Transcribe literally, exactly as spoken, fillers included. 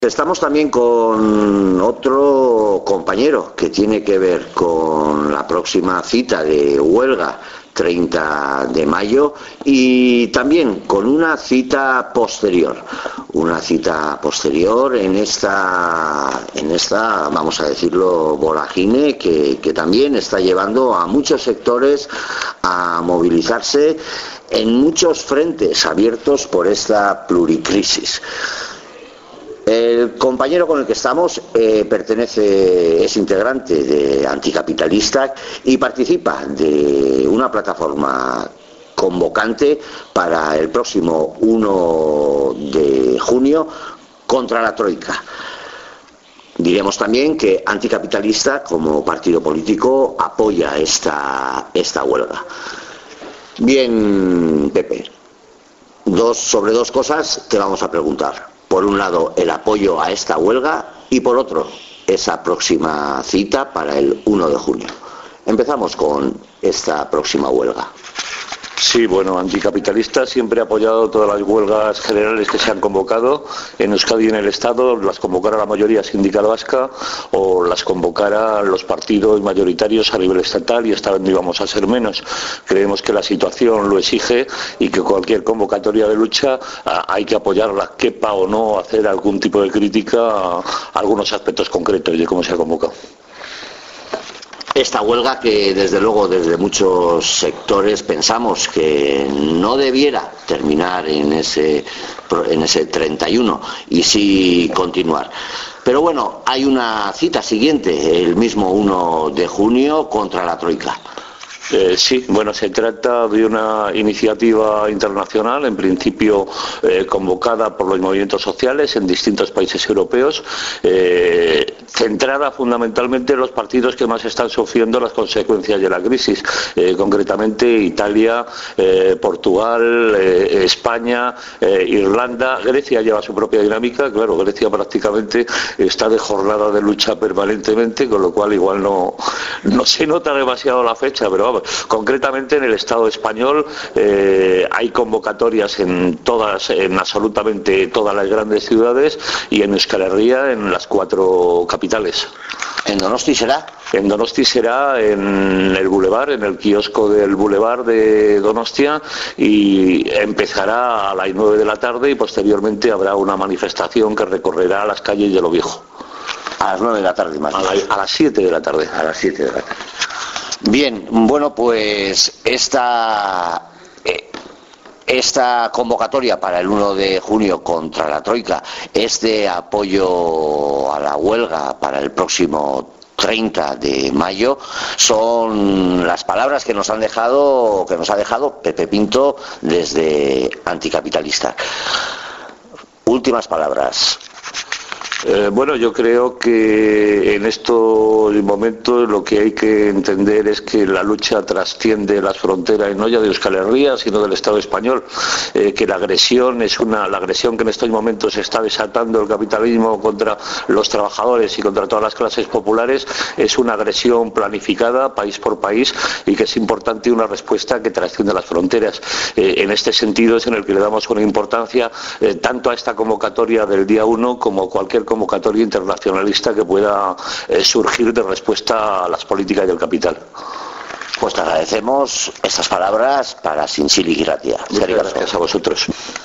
Estamos también con otro compañero que tiene que ver con la próxima cita de huelga treinta de mayo y también con una cita posterior, una cita posterior en esta, en esta vamos a decirlo, vorágine que, que también está llevando a muchos sectores a movilizarse en muchos frentes abiertos por esta pluricrisis. El compañero con el que estamos eh, pertenece, es integrante de Anticapitalista y participa de una plataforma convocante para el próximo uno de junio contra la Troika. Diremos también que Anticapitalista, como partido político, apoya esta, esta huelga. Bien, Pepe, dos, sobre dos cosas te vamos a preguntar. Por un lado, el apoyo a esta huelga y por otro, esa próxima cita para el uno de junio. Empezamos con esta próxima huelga. Sí, bueno, Anticapitalista siempre ha apoyado todas las huelgas generales que se han convocado en Euskadi y en el Estado, las convocara la mayoría sindical vasca o las convocara los partidos mayoritarios a nivel estatal, y esta vez no íbamos a ser menos. Creemos que la situación lo exige y que cualquier convocatoria de lucha hay que apoyarla, quepa o no hacer algún tipo de crítica a algunos aspectos concretos de cómo se ha convocado. Esta huelga que desde luego desde muchos sectores pensamos que no debiera terminar en ese, en ese treinta y uno y sí continuar. Pero bueno, hay una cita siguiente, el mismo uno de junio, contra la Troika. Eh, sí, bueno, se trata de una iniciativa internacional, en principio eh, convocada por los movimientos sociales en distintos países europeos, eh, centrada fundamentalmente en los partidos que más están sufriendo las consecuencias de la crisis, eh, concretamente Italia, eh, Portugal, eh, España, eh, Irlanda. Grecia lleva su propia dinámica, claro, Grecia prácticamente está de jornada de lucha permanentemente, con lo cual igual no, no se nota demasiado la fecha, pero vamos. Concretamente en el Estado español eh, hay convocatorias en todas, en absolutamente todas las grandes ciudades, y en Euskal Herria en las cuatro capitales. ¿En Donosti será? En Donosti será en el Boulevard, en el kiosco del Boulevard de Donostia, y empezará a las nueve de la tarde y posteriormente habrá una manifestación que recorrerá las calles de Lo Viejo. A las nueve de la tarde más. A, la, a las siete de la tarde. A las siete de la tarde. Bien, bueno, pues esta, eh, esta convocatoria para el uno de junio contra la Troika, este apoyo a la huelga para el próximo treinta de mayo, son las palabras que nos han dejado, que nos ha dejado Pepe Pinto desde Anticapitalista. Últimas palabras. Eh, bueno, yo creo que en estos momentos lo que hay que entender es que la lucha trasciende las fronteras, no ya de Euskal Herria, sino del Estado español, eh, que la agresión es una, la agresión que en estos momentos está desatando el capitalismo contra los trabajadores y contra todas las clases populares es una agresión planificada país por país, y que es importante una respuesta que trasciende las fronteras. Eh, en este sentido es en el que le damos una importancia eh, tanto a esta convocatoria del día uno como cualquier convocatoria internacionalista que pueda eh, surgir de respuesta a las políticas del capital. Pues te agradecemos estas palabras para Sinchili Gratia. Muchas gracias a vosotros.